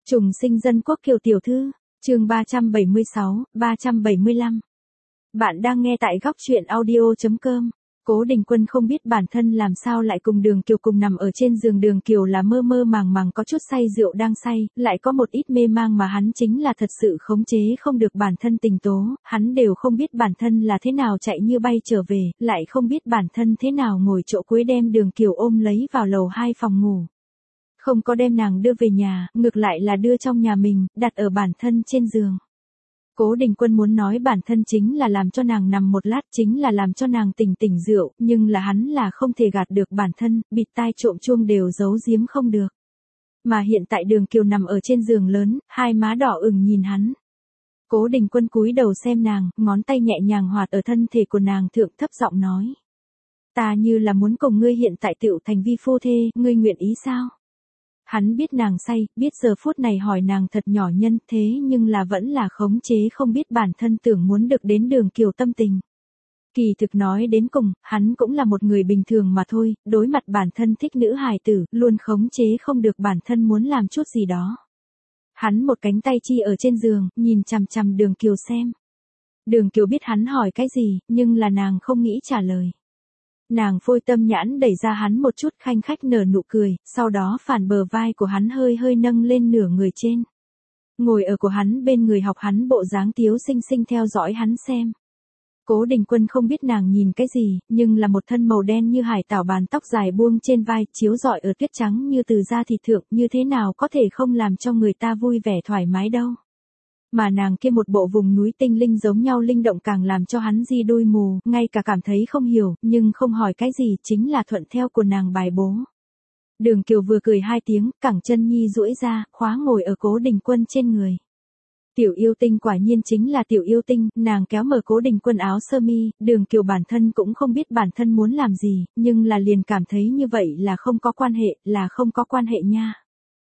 Trùng sinh dân quốc Kiều tiểu thư, chương 376, 375. Bạn đang nghe tại góc truyện audio.com. Cố Đình Quân không biết bản thân làm sao lại cùng Đường Kiều cùng nằm ở trên giường. Đường Kiều là mơ mơ màng màng có chút say rượu đang say, lại có một ít mê mang mà hắn chính là thật sự khống chế không được bản thân tình tố, hắn đều không biết bản thân là thế nào chạy như bay trở về, lại không biết bản thân thế nào ngồi chỗ cuối đem Đường Kiều ôm lấy vào lầu 2 phòng ngủ. Không có đem nàng đưa về nhà, ngược lại là đưa trong nhà mình, đặt ở bản thân trên giường. Cố Đình Quân muốn nói bản thân chính là làm cho nàng nằm một lát, chính là làm cho nàng tỉnh tỉnh rượu, nhưng là hắn là không thể gạt được bản thân, bịt tai trộm chuông đều giấu giếm không được. Mà hiện tại Đường Kiều nằm ở trên giường lớn, hai má đỏ ửng nhìn hắn. Cố Đình Quân cúi đầu xem nàng, ngón tay nhẹ nhàng hoạt ở thân thể của nàng thượng, thấp giọng nói. Ta như là muốn cùng ngươi hiện tại tựu thành vi phu thê, ngươi nguyện ý sao? Hắn biết nàng say, biết giờ phút này hỏi nàng thật nhỏ nhân, thế nhưng là vẫn là khống chế không biết bản thân tưởng muốn được đến Đường Kiều tâm tình. Kỳ thực nói đến cùng, hắn cũng là một người bình thường mà thôi, đối mặt bản thân thích nữ hài tử, luôn khống chế không được bản thân muốn làm chút gì đó. Hắn một cánh tay chi ở trên giường, nhìn chằm chằm Đường Kiều xem. Đường Kiều biết hắn hỏi cái gì, nhưng là nàng không nghĩ trả lời. Nàng phôi tâm nhãn đẩy ra hắn một chút, khanh khách nở nụ cười, sau đó phản bờ vai của hắn hơi hơi nâng lên nửa người trên. Ngồi ở của hắn bên người học hắn bộ dáng tiếu xinh xinh theo dõi hắn xem. Cố Đình Quân không biết nàng nhìn cái gì, nhưng là một thân màu đen như hải tảo bàn tóc dài buông trên vai, chiếu rọi ở tuyết trắng như từ da thịt thượng, như thế nào có thể không làm cho người ta vui vẻ thoải mái đâu. Mà nàng kia một bộ vùng núi tinh linh giống nhau linh động càng làm cho hắn di đôi mù, ngay cả cảm thấy không hiểu, nhưng không hỏi cái gì, chính là thuận theo của nàng bài bố. Đường Kiều vừa cười hai tiếng, cẳng chân nhi duỗi ra, khóa ngồi ở Cố Đình Quân trên người. Tiểu yêu tinh quả nhiên chính là tiểu yêu tinh, nàng kéo mở Cố Đình Quân áo sơ mi, Đường Kiều bản thân cũng không biết bản thân muốn làm gì, nhưng là liền cảm thấy như vậy là không có quan hệ, là không có quan hệ nha.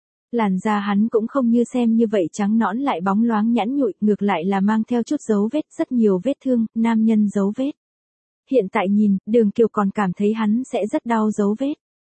Làn da hắn cũng không như xem như vậy trắng nõn lại bóng loáng nhẵn nhụi, ngược lại là mang theo chút dấu vết, rất nhiều vết thương, nam nhân dấu vết. Hiện tại nhìn, Đường Kiều còn cảm thấy hắn sẽ rất đau dấu vết.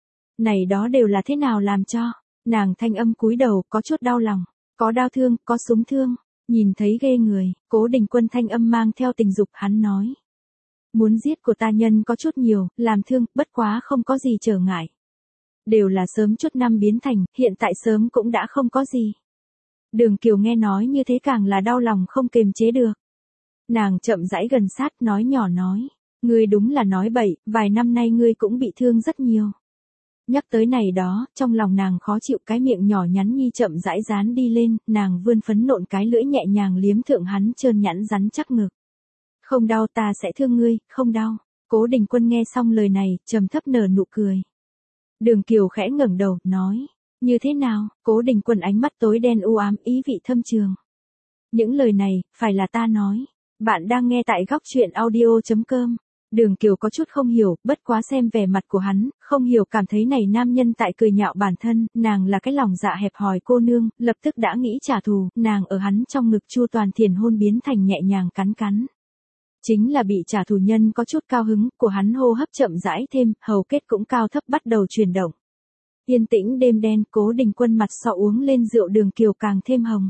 Này đó đều là thế nào làm cho? Nàng thanh âm cúi đầu, có chút đau lòng, có đau thương, có súng thương, nhìn thấy ghê người. Cố Đình Quân thanh âm mang theo tình dục, hắn nói. Muốn giết của ta nhân có chút nhiều, làm thương, bất quá không có gì trở ngại. Đều là sớm chút năm biến thành, hiện tại sớm cũng đã không có gì. Đường Kiều nghe nói như thế càng là đau lòng không kềm chế được. Nàng chậm rãi gần sát, nói nhỏ nói. Ngươi đúng là nói bậy, vài năm nay ngươi cũng bị thương rất nhiều. Nhắc tới này đó, trong lòng nàng khó chịu, cái miệng nhỏ nhắn nhi chậm rãi dán đi lên, nàng vươn phấn nộn cái lưỡi nhẹ nhàng liếm thượng hắn trơn nhẵn rắn chắc ngực. Không đau, ta sẽ thương ngươi, không đau. Cố Đình Quân nghe xong lời này, trầm thấp nở nụ cười. Đường Kiều khẽ ngẩng đầu, nói, như thế nào? Cố Đình Quân ánh mắt tối đen u ám, ý vị thâm trường. Những lời này, phải là ta nói. Bạn đang nghe tại góc truyện audio.com. Đường Kiều có chút không hiểu, bất quá xem vẻ mặt của hắn, không hiểu cảm thấy này nam nhân tại cười nhạo bản thân, nàng là cái lòng dạ hẹp hòi cô nương, lập tức đã nghĩ trả thù, nàng ở hắn trong ngực Chu Toàn Thiền hôn biến thành nhẹ nhàng cắn cắn. Chính là bị trả thù nhân có chút cao hứng, của hắn hô hấp chậm rãi thêm, hầu kết cũng cao thấp bắt đầu chuyển động. Yên tĩnh đêm đen, Cố Đình Quân mặt sọ uống lên rượu, Đường Kiều càng thêm hồng.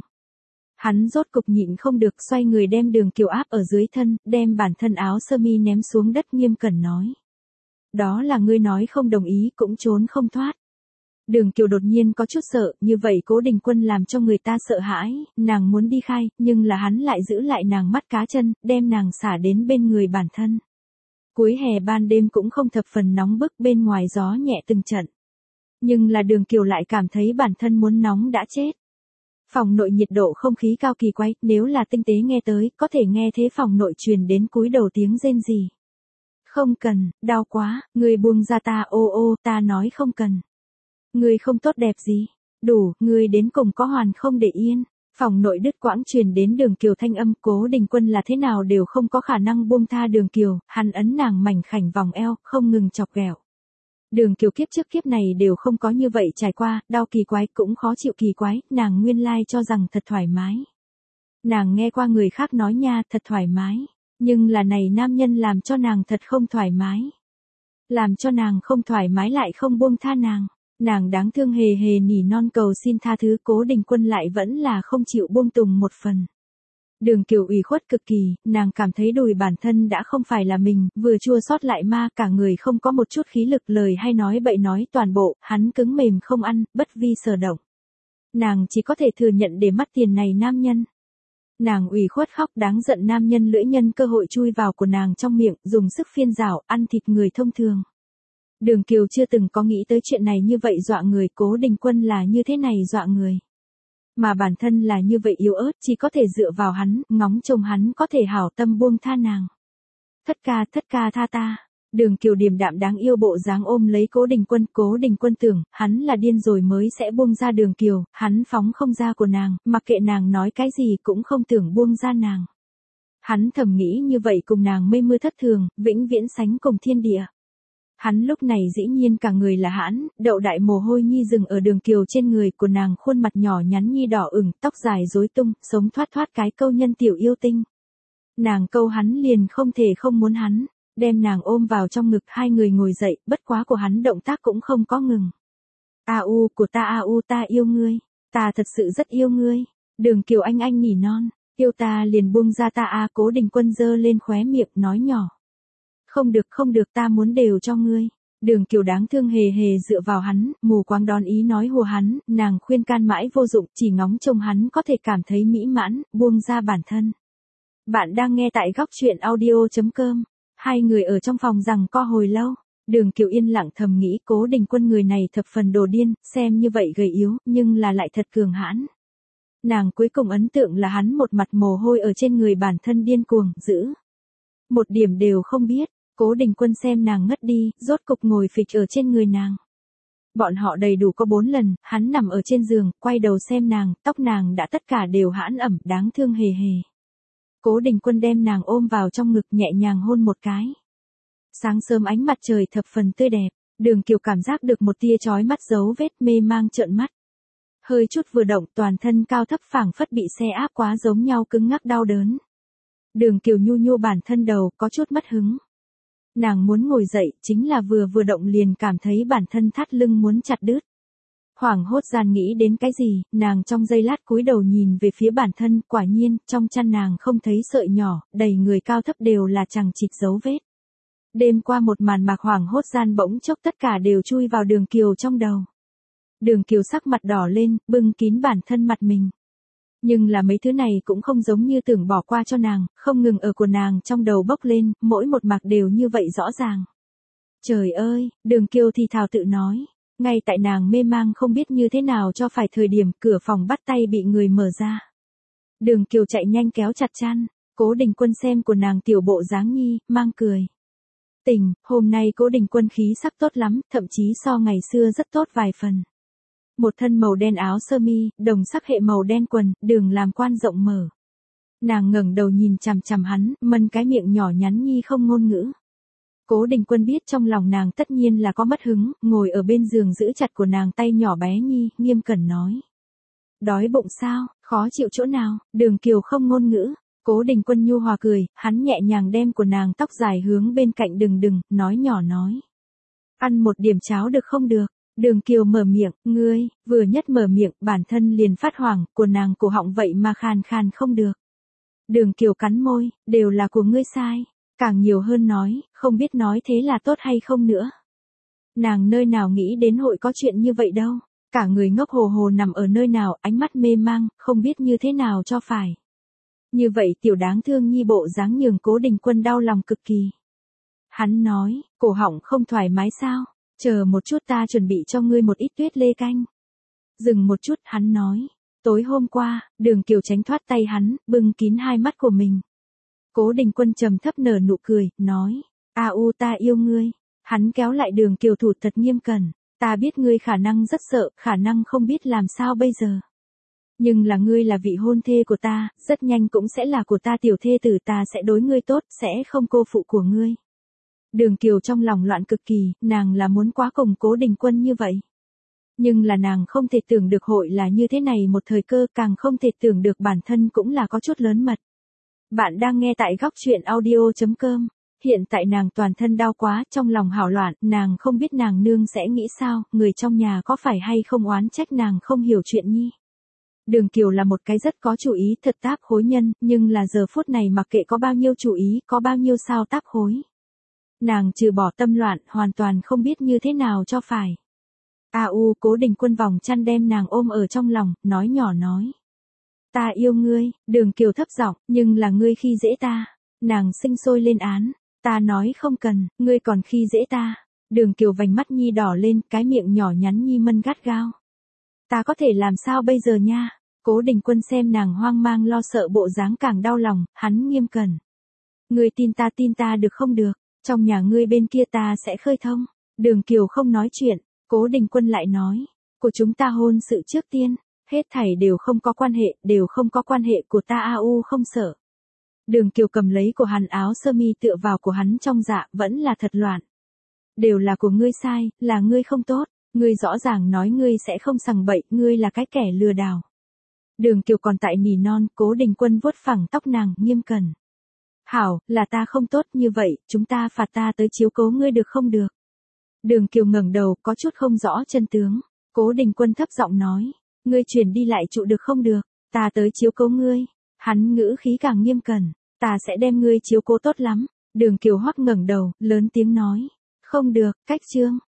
Hắn rốt cục nhịn không được, xoay người đem Đường Kiều áp ở dưới thân, đem bản thân áo sơ mi ném xuống đất, nghiêm cẩn nói. Đó là ngươi nói không đồng ý cũng trốn không thoát. Đường Kiều đột nhiên có chút sợ, như vậy Cố Đình Quân làm cho người ta sợ hãi, nàng muốn đi khai, nhưng là hắn lại giữ lại nàng mắt cá chân, đem nàng xả đến bên người bản thân. Cuối hè ban đêm cũng không thập phần nóng bức, bên ngoài gió nhẹ từng trận. Nhưng là Đường Kiều lại cảm thấy bản thân muốn nóng đã chết. Phòng nội nhiệt độ không khí cao kỳ quái, nếu là tinh tế nghe tới, có thể nghe thế phòng nội truyền đến cúi đầu tiếng rên rỉ. Không cần, đau quá, người buông ra ta, ô ô, ta nói không cần. Ngươi không tốt đẹp gì, đủ, ngươi đến cùng có hoàn không để yên. Phòng nội đứt quãng truyền đến Đường Kiều thanh âm, Cố Đình Quân là thế nào đều không có khả năng buông tha Đường Kiều, hắn ấn nàng mảnh khảnh vòng eo, không ngừng chọc ghẹo. Đường Kiều kiếp trước kiếp này đều không có như vậy trải qua, đau kỳ quái cũng khó chịu kỳ quái, nàng nguyên lai cho rằng thật thoải mái. Nàng nghe qua người khác nói nha, thật thoải mái, nhưng là này nam nhân làm cho nàng thật không thoải mái. Làm cho nàng không thoải mái lại không buông tha nàng. Nàng đáng thương hề hề nỉ non cầu xin tha thứ, Cố Đình Quân lại vẫn là không chịu buông tùng một phần. Đường Kiều ủy khuất cực kỳ, nàng cảm thấy đùi bản thân đã không phải là mình, vừa chua xót lại ma, cả người không có một chút khí lực, lời hay nói bậy nói toàn bộ, hắn cứng mềm không ăn, bất vi sở động. Nàng chỉ có thể thừa nhận để mất tiền này nam nhân. Nàng ủy khuất khóc, đáng giận nam nhân lưỡi nhân cơ hội chui vào của nàng trong miệng, dùng sức phiên rảo, ăn thịt người thông thường. Đường Kiều chưa từng có nghĩ tới chuyện này như vậy dọa người, Cố Đình Quân là như thế này dọa người. Mà bản thân là như vậy yếu ớt, chỉ có thể dựa vào hắn, ngóng trông hắn có thể hảo tâm buông tha nàng. Thất ca tha ta. Đường Kiều điềm đạm đáng yêu bộ dáng ôm lấy Cố Đình Quân tưởng, hắn là điên rồi mới sẽ buông ra Đường Kiều, hắn phóng không ra của nàng, mặc kệ nàng nói cái gì cũng không tưởng buông ra nàng. Hắn thầm nghĩ như vậy cùng nàng mây mưa thất thường, vĩnh viễn sánh cùng thiên địa. Hắn lúc này dĩ nhiên cả người là hãn, đậu đại mồ hôi nhi dừng ở Đường Kiều trên người của nàng, khuôn mặt nhỏ nhắn nhi đỏ ửng, tóc dài rối tung, sống thoát cái câu nhân tiểu yêu tinh. Nàng câu hắn liền không thể không muốn hắn, đem nàng ôm vào trong ngực, hai người ngồi dậy, bất quá của hắn động tác cũng không có ngừng. Của ta ta yêu ngươi, ta thật sự rất yêu ngươi. Đường Kiều anh nỉ non, yêu ta liền buông ra ta. Cố Đình Quân giơ lên khóe miệng nói nhỏ. Không được ta muốn đều cho ngươi. Đường Kiều đáng thương hề hề dựa vào hắn, mù quáng đón ý nói hùa hắn, nàng khuyên can mãi vô dụng, chỉ ngóng trông hắn có thể cảm thấy mỹ mãn, buông ra bản thân. Bạn đang nghe tại góc truyện audio.com. Hai người ở trong phòng giằng co hồi lâu. Đường Kiều yên lặng thầm nghĩ Cố Đình Quân người này thập phần đồ điên, xem như vậy gầy yếu, nhưng là lại thật cường hãn. Nàng cuối cùng ấn tượng là hắn một mặt mồ hôi ở trên người bản thân điên cuồng, dữ. Một điểm đều không biết. Cố Đình Quân xem nàng ngất đi, rốt cục ngồi phịch ở trên người nàng. Bọn họ đầy đủ có 4 lần, hắn nằm ở trên giường, quay đầu xem nàng, tóc nàng đã tất cả đều hãn ẩm, đáng thương hề hề. Cố Đình Quân đem nàng ôm vào trong ngực nhẹ nhàng hôn một cái. Sáng sớm ánh mặt trời thập phần tươi đẹp, Đường Kiều cảm giác được một tia chói mắt dấu vết mê mang trợn mắt. Hơi chút vừa động toàn thân cao thấp phảng phất bị xe áp quá giống nhau cứng ngắc đau đớn. Đường Kiều nhu bản thân đầu có chút mất hứng. Nàng muốn ngồi dậy, chính là vừa động liền cảm thấy bản thân thắt lưng muốn chặt đứt. Hoảng hốt gian nghĩ đến cái gì, nàng trong giây lát cúi đầu nhìn về phía bản thân, quả nhiên, trong chăn nàng không thấy sợi nhỏ, đầy người cao thấp đều là chằng chịt dấu vết. Đêm qua một màn mạc hoảng hốt gian bỗng chốc tất cả đều chui vào Đường Kiều trong đầu. Đường Kiều sắc mặt đỏ lên, bưng kín bản thân mặt mình. Nhưng là mấy thứ này cũng không giống như tưởng bỏ qua cho nàng, không ngừng ở của nàng trong đầu bốc lên, mỗi một mạc đều như vậy rõ ràng. Trời ơi, Đường Kiều thì thào tự nói. Ngay tại nàng mê mang không biết như thế nào cho phải thời điểm, cửa phòng bắt tay bị người mở ra. Đường Kiều chạy nhanh kéo chặt chăn, Cố Đình Quân xem của nàng tiểu bộ dáng nhi, mang cười. Tình, hôm nay Cố Đình Quân khí sắc tốt lắm, thậm chí so ngày xưa rất tốt vài phần. Một thân màu đen áo sơ mi, đồng sắc hệ màu đen quần, đường làm quan rộng mở. Nàng ngẩng đầu nhìn chằm chằm hắn, mân cái miệng nhỏ nhắn nhi không ngôn ngữ. Cố Đình Quân biết trong lòng nàng tất nhiên là có mất hứng, ngồi ở bên giường giữ chặt của nàng tay nhỏ bé nhi, nghiêm cẩn nói. Đói bụng sao, khó chịu chỗ nào, Đường Kiều không ngôn ngữ. Cố Đình Quân nhu hòa cười, hắn nhẹ nhàng đem của nàng tóc dài hướng bên cạnh đừng, nói nhỏ nói. Ăn một điểm cháo được không được? Đường Kiều mở miệng, ngươi, vừa nhất mở miệng, bản thân liền phát hoảng, của nàng cổ họng vậy mà khàn không được. Đường Kiều cắn môi, đều là của ngươi sai. Càng nhiều hơn nói, không biết nói thế là tốt hay không nữa. Nàng nơi nào nghĩ đến hội có chuyện như vậy đâu. Cả người ngốc hồ hồ nằm ở nơi nào, ánh mắt mê mang, không biết như thế nào cho phải. Như vậy tiểu đáng thương nhi bộ dáng nhường Cố Đình Quân đau lòng cực kỳ. Hắn nói, cổ họng không thoải mái sao? Chờ một chút ta chuẩn bị cho ngươi một ít tuyết lê canh. Dừng một chút, hắn nói. Tối hôm qua, Đường Kiều tránh thoát tay hắn, bưng kín hai mắt của mình. Cố Đình Quân trầm thấp nở nụ cười, nói. Ta yêu ngươi. Hắn kéo lại Đường Kiều thủ thật nghiêm cẩn. Ta biết ngươi khả năng rất sợ, khả năng không biết làm sao bây giờ. Nhưng là ngươi là vị hôn thê của ta, rất nhanh cũng sẽ là của ta tiểu thê tử, ta sẽ đối ngươi tốt, sẽ không cô phụ của ngươi. Đường Kiều trong lòng loạn cực kỳ, nàng là muốn quá cùng Cố Đình Quân như vậy. Nhưng là nàng không thể tưởng được hội là như thế này một thời cơ, càng không thể tưởng được bản thân cũng là có chút lớn mật. Bạn đang nghe tại góc truyện audio.com. Hiện tại nàng toàn thân đau quá, trong lòng hảo loạn, nàng không biết nàng nương sẽ nghĩ sao, người trong nhà có phải hay không oán trách nàng không hiểu chuyện nhi. Đường Kiều là một cái rất có chủ ý thật táp khối nhân, nhưng là giờ phút này mặc kệ có bao nhiêu chủ ý, có bao nhiêu sao táp khối. Nàng trừ bỏ tâm loạn, hoàn toàn không biết như thế nào cho phải. Cố Đình Quân vòng chăn đem nàng ôm ở trong lòng, nói nhỏ nói. Ta yêu ngươi, Đường Kiều thấp giọng, nhưng là ngươi khi dễ ta. Nàng sinh sôi lên án, ta nói không cần, ngươi còn khi dễ ta. Đường Kiều vành mắt nhi đỏ lên, cái miệng nhỏ nhắn nhi mân gắt gao. Ta có thể làm sao bây giờ nha? Cố Đình Quân xem nàng hoang mang lo sợ bộ dáng càng đau lòng, hắn nghiêm cẩn. Ngươi tin ta được không được, trong nhà ngươi bên kia ta sẽ khơi thông. Đường Kiều không nói chuyện, Cố Đình Quân lại nói, của chúng ta hôn sự trước tiên, hết thảy đều không có quan hệ của ta không sợ. Đường Kiều cầm lấy của hắn áo sơ mi tựa vào của hắn trong dạ, vẫn là thật loạn. Đều là của ngươi sai, là ngươi không tốt, ngươi rõ ràng nói ngươi sẽ không sằng bậy, ngươi là cái kẻ lừa đảo. Đường Kiều còn tại nỉ non, Cố Đình Quân vuốt phẳng tóc nàng, nghiêm cẩn. Hảo, là ta không tốt như vậy, chúng ta phạt ta tới chiếu cố ngươi được không được? Đường Kiều ngẩng đầu, có chút không rõ chân tướng. Cố Đình Quân thấp giọng nói, ngươi chuyển đi lại trụ được không được, ta tới chiếu cố ngươi. Hắn ngữ khí càng nghiêm cẩn, ta sẽ đem ngươi chiếu cố tốt lắm. Đường Kiều Hoắc ngẩng đầu, lớn tiếng nói, không được, cách chương.